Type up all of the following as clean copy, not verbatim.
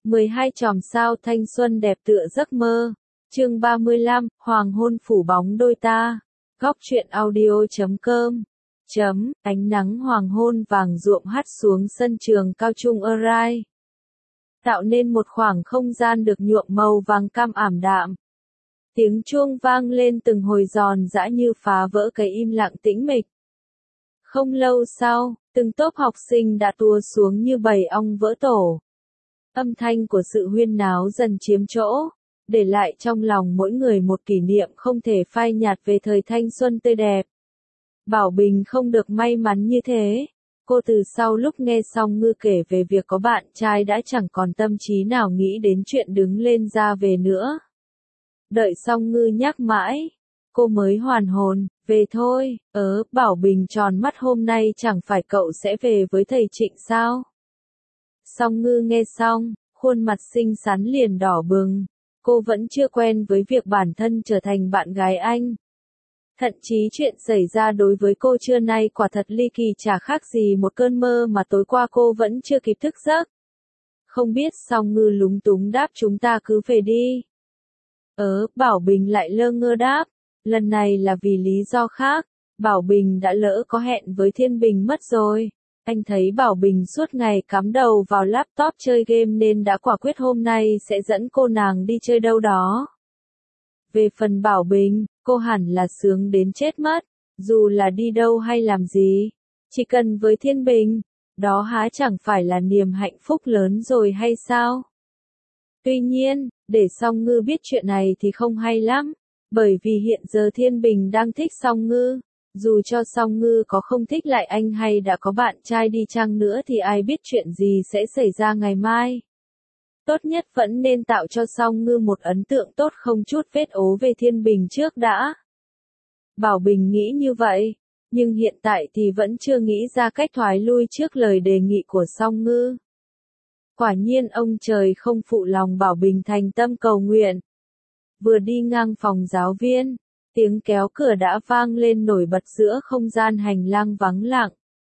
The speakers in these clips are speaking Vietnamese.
12 chòm sao thanh xuân đẹp tựa giấc mơ. Chương 35, Hoàng hôn phủ bóng đôi ta. Góc truyện audio.com. Ánh nắng hoàng hôn vàng ruộm hắt xuống sân trường cao trung Arai, tạo nên một khoảng không gian được nhuộm màu vàng cam ảm đạm. Tiếng chuông vang lên từng hồi giòn giã như phá vỡ cái im lặng tĩnh mịch. Không lâu sau, từng tốp học sinh đã tua xuống như bầy ong vỡ tổ. Âm thanh của sự huyên náo dần chiếm chỗ, để lại trong lòng mỗi người một kỷ niệm không thể phai nhạt về thời thanh xuân tươi đẹp. Bảo Bình không được may mắn như thế. Cô từ sau lúc nghe Song Ngư kể về việc có bạn trai đã chẳng còn tâm trí nào nghĩ đến chuyện đứng lên ra về nữa. Đợi Song Ngư nhắc mãi, cô mới hoàn hồn, về thôi. Bảo Bình tròn mắt, hôm nay chẳng phải cậu sẽ về với thầy Trịnh sao? Song Ngư nghe xong, khuôn mặt xinh xắn liền đỏ bừng. Cô vẫn chưa quen với việc bản thân trở thành bạn gái anh. Thậm chí chuyện xảy ra đối với cô trưa nay quả thật ly kỳ, chả khác gì một cơn mơ mà tối qua cô vẫn chưa kịp thức giấc. Không biết. Song Ngư lúng túng đáp, chúng ta cứ về đi. Bảo Bình lại lơ ngơ đáp, lần này là vì lý do khác. Bảo Bình đã lỡ có hẹn với Thiên Bình mất rồi. Anh thấy Bảo Bình suốt ngày cắm đầu vào laptop chơi game nên đã quả quyết hôm nay sẽ dẫn cô nàng đi chơi đâu đó. Về phần Bảo Bình, cô hẳn là sướng đến chết mất, dù là đi đâu hay làm gì, chỉ cần với Thiên Bình, đó há chẳng phải là niềm hạnh phúc lớn rồi hay sao? Tuy nhiên, để Song Ngư biết chuyện này thì không hay lắm, bởi vì hiện giờ Thiên Bình đang thích Song Ngư. Dù cho Song Ngư có không thích lại anh hay đã có bạn trai đi chăng nữa thì ai biết chuyện gì sẽ xảy ra ngày mai. Tốt nhất vẫn nên tạo cho Song Ngư một ấn tượng tốt không chút vết ố về Thiên Bình trước đã. Bảo Bình nghĩ như vậy, nhưng hiện tại thì vẫn chưa nghĩ ra cách thoái lui trước lời đề nghị của Song Ngư. Quả nhiên ông trời không phụ lòng Bảo Bình thành tâm cầu nguyện. Vừa đi ngang phòng giáo viên, tiếng kéo cửa đã vang lên nổi bật giữa không gian hành lang vắng lặng.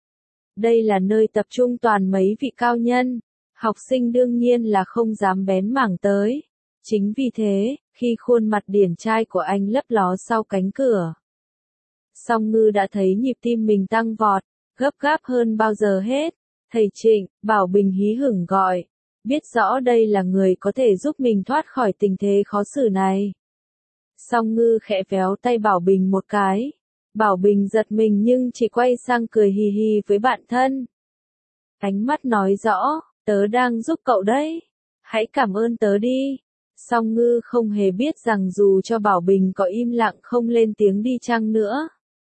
Đây là nơi tập trung toàn mấy vị cao nhân, học sinh đương nhiên là không dám bén mảng tới. Chính vì thế, khi khuôn mặt điển trai của anh lấp ló sau cánh cửa, Song Ngư đã thấy nhịp tim mình tăng vọt, gấp gáp hơn bao giờ hết. Thầy Trịnh, Bảo Bình hí hửng gọi, biết rõ đây là người có thể giúp mình thoát khỏi tình thế khó xử này. Song Ngư khẽ véo tay Bảo Bình một cái. Bảo Bình giật mình nhưng chỉ quay sang cười hì hì với bạn thân. Ánh mắt nói rõ, tớ đang giúp cậu đấy. Hãy cảm ơn tớ đi. Song Ngư không hề biết rằng dù cho Bảo Bình có im lặng không lên tiếng đi chăng nữa,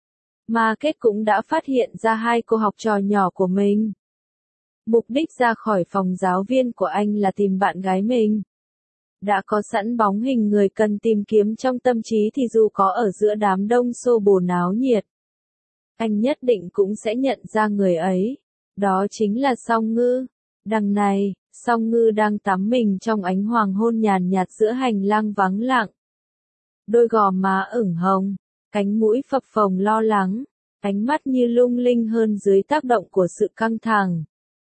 mà kết cũng đã phát hiện ra hai cô học trò nhỏ của mình. Mục đích ra khỏi phòng giáo viên của anh là tìm bạn gái mình. Đã có sẵn bóng hình người cần tìm kiếm trong tâm trí thì dù có ở giữa đám đông xô bồ náo nhiệt, anh nhất định cũng sẽ nhận ra người ấy. Đó chính là Song Ngư. Đằng này, Song Ngư đang tắm mình trong ánh hoàng hôn nhàn nhạt giữa hành lang vắng lặng. Đôi gò má ửng hồng, cánh mũi phập phồng lo lắng, ánh mắt như lung linh hơn dưới tác động của sự căng thẳng.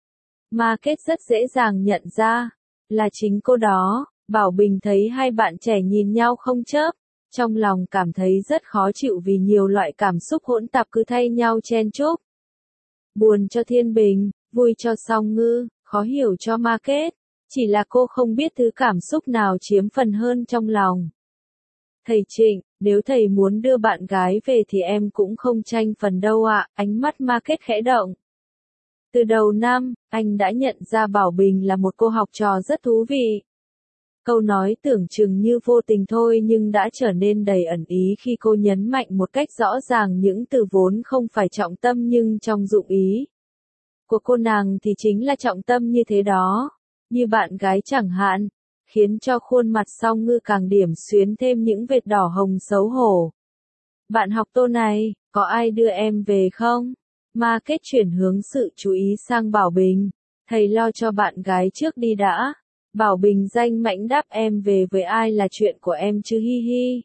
Mà kết rất dễ dàng nhận ra, là chính cô đó. Bảo Bình thấy hai bạn trẻ nhìn nhau không chớp, trong lòng cảm thấy rất khó chịu vì nhiều loại cảm xúc hỗn tạp cứ thay nhau chen chúc. Buồn cho Thiên Bình, vui cho Song Ngư, khó hiểu cho Ma Kết, chỉ là cô không biết thứ cảm xúc nào chiếm phần hơn trong lòng. Thầy Trịnh, nếu thầy muốn đưa bạn gái về thì em cũng không tranh phần đâu ạ. Ánh mắt Ma Kết khẽ động. Từ đầu năm, anh đã nhận ra Bảo Bình là một cô học trò rất thú vị. Câu nói tưởng chừng như vô tình thôi nhưng đã trở nên đầy ẩn ý khi cô nhấn mạnh một cách rõ ràng những từ vốn không phải trọng tâm nhưng trong dụng ý của cô nàng thì chính là trọng tâm như thế đó, như bạn gái chẳng hạn, khiến cho khuôn mặt Song Ngư càng điểm xuyến thêm những vệt đỏ hồng xấu hổ. Bạn học Tô này, có ai đưa em về không? Ma Kết chuyển hướng sự chú ý sang Bảo Bình, thầy lo cho bạn gái trước đi đã. Bảo Bình danh mãnh đáp, em về với ai là chuyện của em chứ hi hi.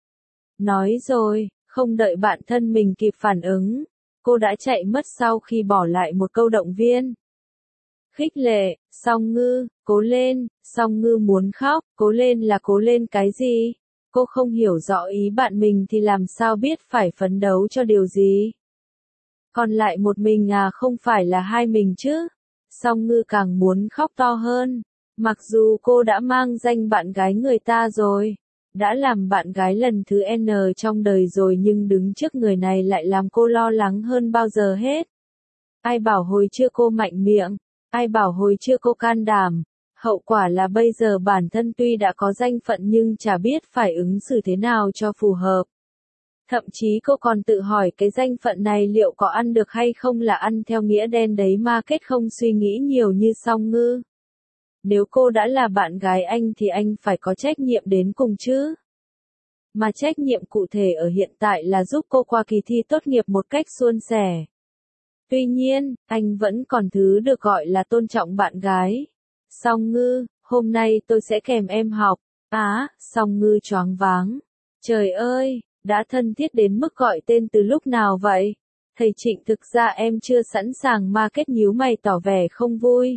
Nói rồi, không đợi bạn thân mình kịp phản ứng, cô đã chạy mất sau khi bỏ lại một câu động viên. Khích lệ, Song Ngư, cố lên, Song Ngư muốn khóc, cố lên là cố lên cái gì? Cô không hiểu rõ ý bạn mình thì làm sao biết phải phấn đấu cho điều gì? Còn lại một mình à, không phải là hai mình chứ? Song Ngư càng muốn khóc to hơn. Mặc dù cô đã mang danh bạn gái người ta rồi, đã làm bạn gái lần thứ N trong đời rồi, nhưng đứng trước người này lại làm cô lo lắng hơn bao giờ hết. Ai bảo hồi chưa cô mạnh miệng, ai bảo hồi chưa cô can đảm. Hậu quả là bây giờ bản thân tuy đã có danh phận nhưng chả biết phải ứng xử thế nào cho phù hợp. Thậm chí cô còn tự hỏi cái danh phận này liệu có ăn được hay không, là ăn theo nghĩa đen đấy mà kết không suy nghĩ nhiều như Song Ngư. Nếu cô đã là bạn gái anh thì anh phải có trách nhiệm đến cùng chứ. Mà trách nhiệm cụ thể ở hiện tại là giúp cô qua kỳ thi tốt nghiệp một cách suôn sẻ. Tuy nhiên, anh vẫn còn thứ được gọi là tôn trọng bạn gái. Song Ngư, hôm nay tôi sẽ kèm em học. Song Ngư choáng váng. Trời ơi, đã thân thiết đến mức gọi tên từ lúc nào vậy? Thầy Trịnh, thực ra em chưa sẵn sàng. Ma Kết nhíu mày tỏ vẻ không vui.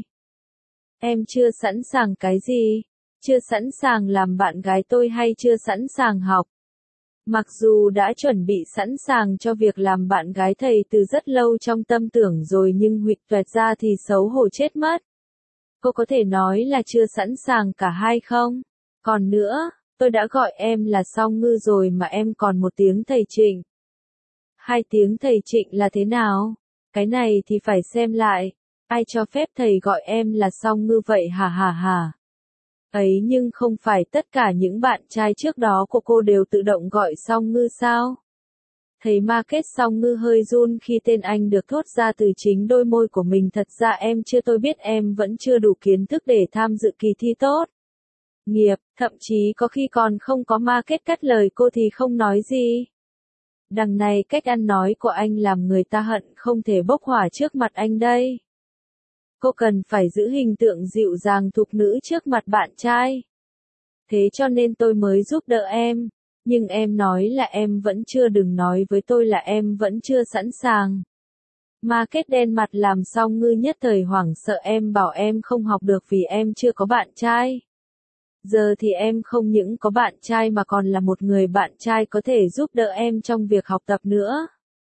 Em chưa sẵn sàng cái gì? Chưa sẵn sàng làm bạn gái tôi hay chưa sẵn sàng học? Mặc dù đã chuẩn bị sẵn sàng cho việc làm bạn gái thầy từ rất lâu trong tâm tưởng rồi, nhưng huỵch toẹt ra thì xấu hổ chết mất. Cô có thể nói là chưa sẵn sàng cả hai không? Còn nữa, tôi đã gọi em là Song Ngư rồi mà em còn một tiếng thầy Trịnh. Hai tiếng thầy Trịnh là thế nào? Cái này thì phải xem lại. Ai cho phép thầy gọi em là Song Ngư vậy hả hả hả? Ấy nhưng không phải tất cả những bạn trai trước đó của cô đều tự động gọi Song Ngư sao? Thầy Ma Kết Song Ngư hơi run khi tên anh được thốt ra từ chính đôi môi của mình. Thật ra em chưa, tôi biết em vẫn chưa đủ kiến thức để tham dự kỳ thi tốt nghiệp, thậm chí có khi còn không có. Ma Kết cắt lời cô thì không nói gì. Đằng này cách ăn nói của anh làm người ta hận không thể bốc hỏa trước mặt anh đây. Cô cần phải giữ hình tượng dịu dàng thục nữ trước mặt bạn trai. Thế cho nên tôi mới giúp đỡ em. Nhưng em nói là em vẫn chưa, đừng nói với tôi là em vẫn chưa sẵn sàng. Ma Kết đen mặt làm Song Ngư nhất thời hoảng sợ. Em bảo em không học được vì em chưa có bạn trai. Giờ thì em không những có bạn trai mà còn là một người bạn trai có thể giúp đỡ em trong việc học tập nữa.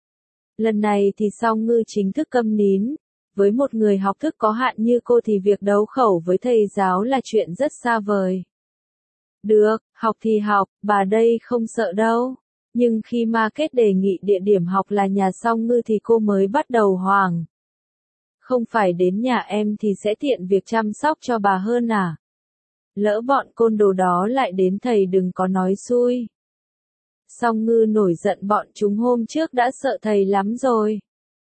Lần này thì Song Ngư chính thức câm nín. Với một người học thức có hạn như cô thì việc đấu khẩu với thầy giáo là chuyện rất xa vời. Được, học thì học, bà đây không sợ đâu. Nhưng khi Ma Kết đề nghị địa điểm học là nhà Song Ngư thì cô mới bắt đầu hoảng. Không phải đến nhà em thì sẽ tiện việc chăm sóc cho bà hơn à? Lỡ bọn côn đồ đó lại đến thầy đừng có nói xui. Song Ngư nổi giận, bọn chúng hôm trước đã sợ thầy lắm rồi.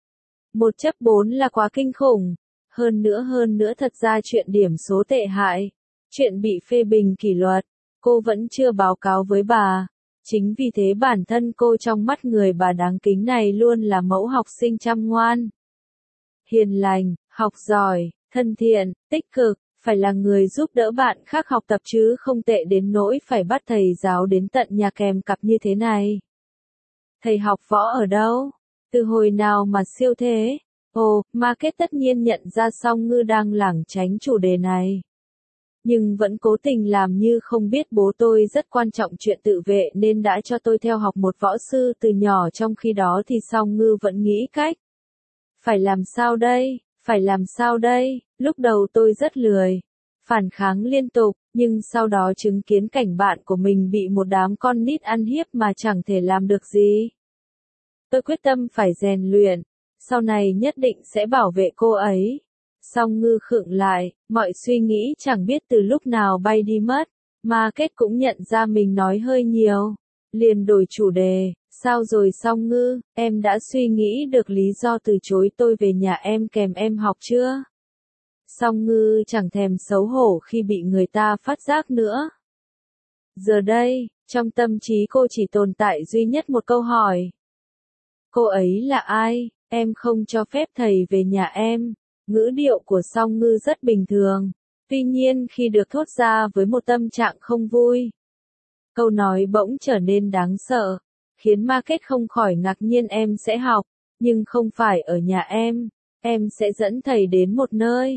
1/4 là quá kinh khủng. Hơn nữa thật ra chuyện điểm số tệ hại, chuyện bị phê bình kỷ luật, cô vẫn chưa báo cáo với bà. Chính vì thế bản thân cô trong mắt người bà đáng kính này luôn là mẫu học sinh chăm ngoan, hiền lành, học giỏi, thân thiện, tích cực, phải là người giúp đỡ bạn khác học tập chứ không tệ đến nỗi phải bắt thầy giáo đến tận nhà kèm cặp như thế này. Thầy học võ ở đâu? Từ hồi nào mà siêu thế? Ma Kết tất nhiên nhận ra Song Ngư đang lảng tránh chủ đề này. Nhưng vẫn cố tình làm như không biết. Bố tôi rất quan trọng chuyện tự vệ nên đã cho tôi theo học một võ sư từ nhỏ. Trong khi đó thì Song Ngư vẫn nghĩ cách. Phải làm sao đây? Phải làm sao đây? Lúc đầu tôi rất lười, phản kháng liên tục, nhưng sau đó chứng kiến cảnh bạn của mình bị một đám con nít ăn hiếp mà chẳng thể làm được gì. Tôi quyết tâm phải rèn luyện, sau này nhất định sẽ bảo vệ cô ấy. Song Ngư khựng lại, mọi suy nghĩ chẳng biết từ lúc nào bay đi mất. Ma Kết cũng nhận ra mình nói hơi nhiều, liền đổi chủ đề. Sao rồi Song Ngư, em đã suy nghĩ được lý do từ chối tôi về nhà em kèm em học chưa? Song Ngư chẳng thèm xấu hổ khi bị người ta phát giác nữa. Giờ đây, trong tâm trí cô chỉ tồn tại duy nhất một câu hỏi. Cô ấy là ai? Em không cho phép thầy về nhà em. Ngữ điệu của Song Ngư rất bình thường. Tuy nhiên khi được thốt ra với một tâm trạng không vui, câu nói bỗng trở nên đáng sợ, khiến Ma Kết không khỏi ngạc nhiên. Em sẽ học, nhưng không phải ở nhà em sẽ dẫn thầy đến một nơi.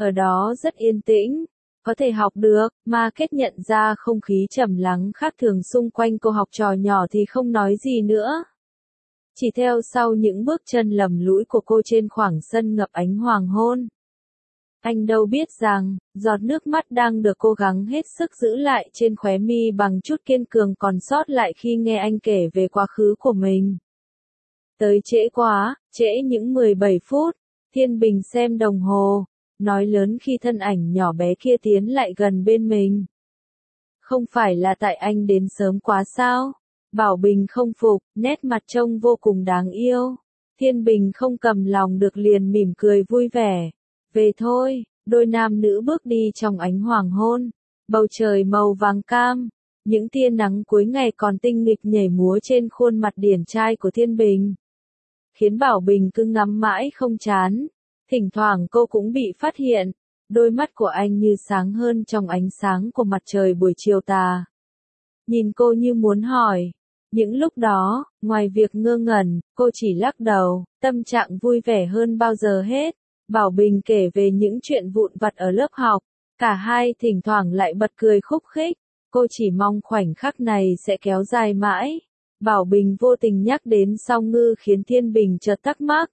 Ở đó rất yên tĩnh, có thể học được, mà kết nhận ra không khí trầm lắng khác thường xung quanh cô học trò nhỏ thì không nói gì nữa. Chỉ theo sau những bước chân lầm lũi của cô trên khoảng sân ngập ánh hoàng hôn. Anh đâu biết rằng, giọt nước mắt đang được cố gắng hết sức giữ lại trên khóe mi bằng chút kiên cường còn sót lại khi nghe anh kể về quá khứ của mình. Tới trễ quá, trễ những 17 phút, Thiên Bình xem đồng hồ, nói lớn khi thân ảnh nhỏ bé kia tiến lại gần bên mình. Không phải là tại anh đến sớm quá sao? Bảo Bình không phục, nét mặt trông vô cùng đáng yêu. Thiên Bình không cầm lòng được liền mỉm cười vui vẻ. Về thôi, đôi nam nữ bước đi trong ánh hoàng hôn. Bầu trời màu vàng cam, những tia nắng cuối ngày còn tinh nghịch nhảy múa trên khuôn mặt điển trai của Thiên Bình. Khiến Bảo Bình cứ ngắm mãi không chán. Thỉnh thoảng cô cũng bị phát hiện, đôi mắt của anh như sáng hơn trong ánh sáng của mặt trời buổi chiều tà. Nhìn cô như muốn hỏi. Những lúc đó, ngoài việc ngơ ngẩn, cô chỉ lắc đầu, tâm trạng vui vẻ hơn bao giờ hết. Bảo Bình kể về những chuyện vụn vặt ở lớp học, cả hai thỉnh thoảng lại bật cười khúc khích. Cô chỉ mong khoảnh khắc này sẽ kéo dài mãi. Bảo Bình vô tình nhắc đến Song Ngư khiến Thiên Bình chợt thắc mắc.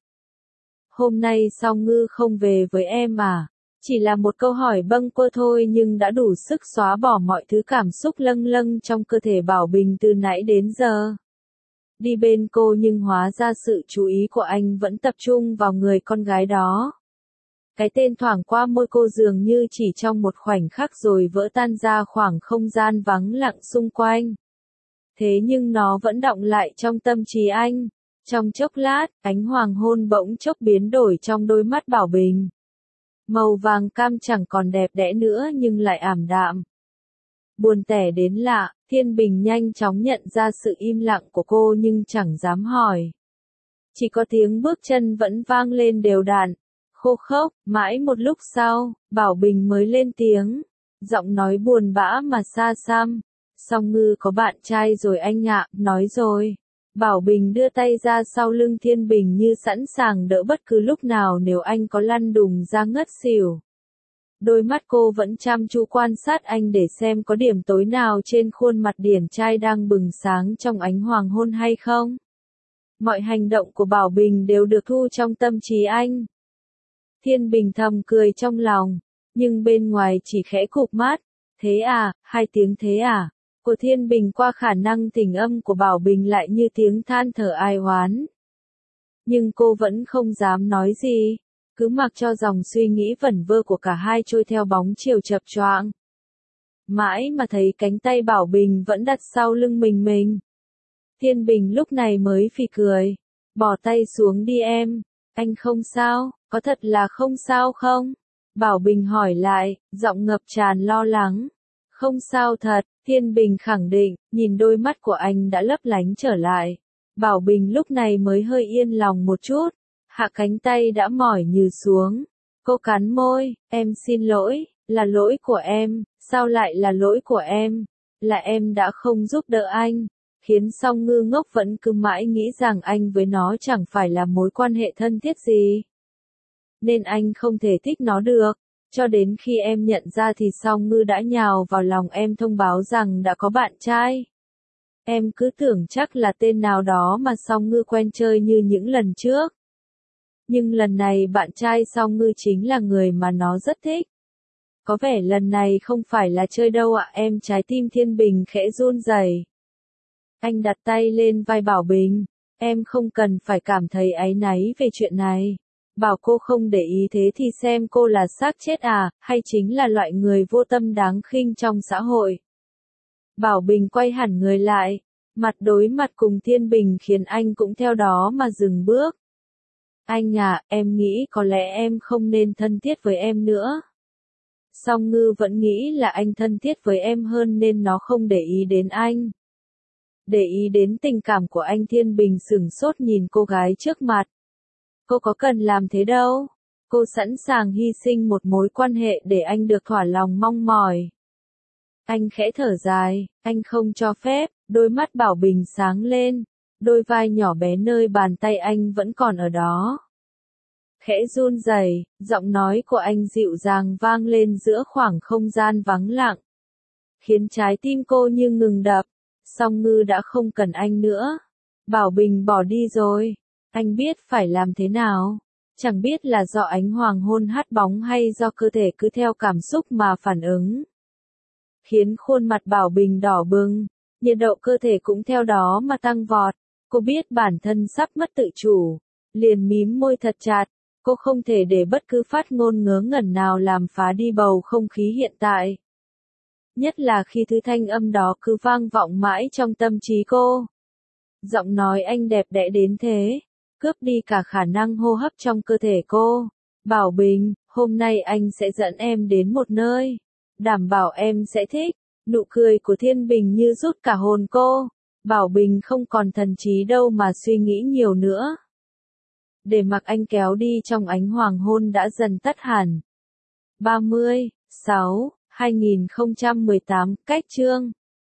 Hôm nay Song Ngư không về với em à? Chỉ là một câu hỏi bâng quơ thôi nhưng đã đủ sức xóa bỏ mọi thứ cảm xúc lâng lâng trong cơ thể Bảo Bình từ nãy đến giờ. Đi bên cô nhưng hóa ra sự chú ý của anh vẫn tập trung vào người con gái đó. Cái tên thoảng qua môi cô dường như chỉ trong một khoảnh khắc rồi vỡ tan ra khoảng không gian vắng lặng xung quanh. Thế nhưng nó vẫn đọng lại trong tâm trí anh. Trong chốc lát, ánh hoàng hôn bỗng chốc biến đổi trong đôi mắt Bảo Bình. Màu vàng cam chẳng còn đẹp đẽ nữa nhưng lại ảm đạm. Buồn tẻ đến lạ, Thiên Bình nhanh chóng nhận ra sự im lặng của cô nhưng chẳng dám hỏi. Chỉ có tiếng bước chân vẫn vang lên đều đặn, khô khốc, mãi một lúc sau, Bảo Bình mới lên tiếng. Giọng nói buồn bã mà xa xăm. Song Ngư có bạn trai rồi anh ạ, nói rồi. Bảo Bình đưa tay ra sau lưng Thiên Bình như sẵn sàng đỡ bất cứ lúc nào nếu anh có lăn đùng ra ngất xỉu. Đôi mắt cô vẫn chăm chú quan sát anh để xem có điểm tối nào trên khuôn mặt điển trai đang bừng sáng trong ánh hoàng hôn hay không. Mọi hành động của Bảo Bình đều được thu trong tâm trí anh. Thiên Bình thầm cười trong lòng, nhưng bên ngoài chỉ khẽ cụp mắt. Thế à, hai tiếng thế à? Của Thiên Bình qua khả năng thỉnh âm của Bảo Bình lại như tiếng than thở ai oán. Nhưng cô vẫn không dám nói gì, cứ mặc cho dòng suy nghĩ vẩn vơ của cả hai trôi theo bóng chiều chập choạng. Mãi mà thấy cánh tay Bảo Bình vẫn đặt sau lưng mình. Thiên Bình lúc này mới phì cười. Bỏ tay xuống đi em, anh không sao, có thật là không sao không? Bảo Bình hỏi lại, giọng ngập tràn lo lắng. Không sao thật, Thiên Bình khẳng định, nhìn đôi mắt của anh đã lấp lánh trở lại. Bảo Bình lúc này mới hơi yên lòng một chút, hạ cánh tay đã mỏi nhừ xuống. Cô cắn môi, em xin lỗi, là lỗi của em, sao lại là lỗi của em? Là em đã không giúp đỡ anh, khiến Song Ngư ngốc vẫn cứ mãi nghĩ rằng anh với nó chẳng phải là mối quan hệ thân thiết gì. Nên anh không thể thích nó được. Cho đến khi em nhận ra thì Song Ngư đã nhào vào lòng em thông báo rằng đã có bạn trai. Em cứ tưởng chắc là tên nào đó mà Song Ngư quen chơi như những lần trước. Nhưng lần này bạn trai Song Ngư chính là người mà nó rất thích. Có vẻ lần này không phải là chơi đâu ạ em. Trái tim Thiên Bình khẽ run rẩy. Anh đặt tay lên vai Bảo Bình. Em không cần phải cảm thấy áy náy về chuyện này. Bảo cô không để ý thế thì xem cô là xác chết à, hay chính là loại người vô tâm đáng khinh trong xã hội. Bảo Bình quay hẳn người lại, mặt đối mặt cùng Thiên Bình khiến anh cũng theo đó mà dừng bước. Anh à, em nghĩ có lẽ em không nên thân thiết với em nữa. Song Ngư vẫn nghĩ là anh thân thiết với em hơn nên nó không để ý đến anh. Để ý đến tình cảm của anh. Thiên Bình sửng sốt nhìn cô gái trước mặt. Cô có cần làm thế đâu. Cô sẵn sàng hy sinh một mối quan hệ để anh được thỏa lòng mong mỏi. Anh khẽ thở dài, anh không cho phép. Đôi mắt Bảo Bình sáng lên. Đôi vai nhỏ bé nơi bàn tay anh vẫn còn ở đó. khẽ run rẩy, giọng nói của anh dịu dàng vang lên giữa khoảng không gian vắng lặng, khiến trái tim cô như ngừng đập. Song Ngư đã không cần anh nữa. Bảo Bình bỏ đi rồi. Anh biết phải làm thế nào. Chẳng biết là do ánh hoàng hôn hắt bóng hay do cơ thể cứ theo cảm xúc mà phản ứng. Khiến khuôn mặt Bảo Bình đỏ bừng, nhiệt độ cơ thể cũng theo đó mà tăng vọt. Cô biết bản thân sắp mất tự chủ, liền mím môi thật chặt. Cô không thể để bất cứ phát ngôn ngớ ngẩn nào làm phá đi bầu không khí hiện tại. Nhất là khi thứ thanh âm đó cứ vang vọng mãi trong tâm trí cô. Giọng nói anh đẹp đẽ đến thế, cướp đi cả khả năng hô hấp trong cơ thể cô. Bảo Bình, hôm nay anh sẽ dẫn em đến một nơi. Đảm bảo em sẽ thích. Nụ cười của Thiên Bình như rút cả hồn cô. Bảo Bình không còn thần trí đâu mà suy nghĩ nhiều nữa. Để mặc anh kéo đi trong ánh hoàng hôn đã dần tắt hẳn. 30/6/2018 cách chương